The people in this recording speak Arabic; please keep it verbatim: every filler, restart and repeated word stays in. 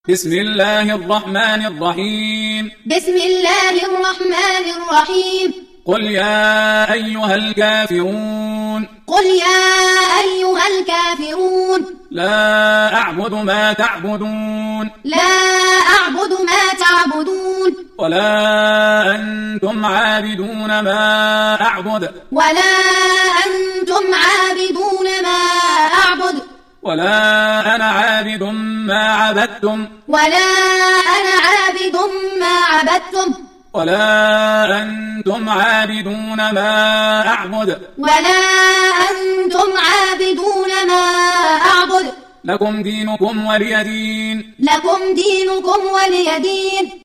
بسم الله الرحمن الرحيم بسم الله الرحمن الرحيم قل يا أيها الكافرون قل يا أيها الكافرون لا أعبد ما تعبدون لا أعبد ما تعبدون ولا أنتم عابدون ما أعبد ولا أنتم عابدون ما أعبد ولا أنا عابد ما عبدتم ولا أنا عابد ما عبدتم ولا أنتم عابدون ما أعبد ولا أنتم عابدون ما أعبد لكم دينكم ولي دين لكم دينكم ولي دين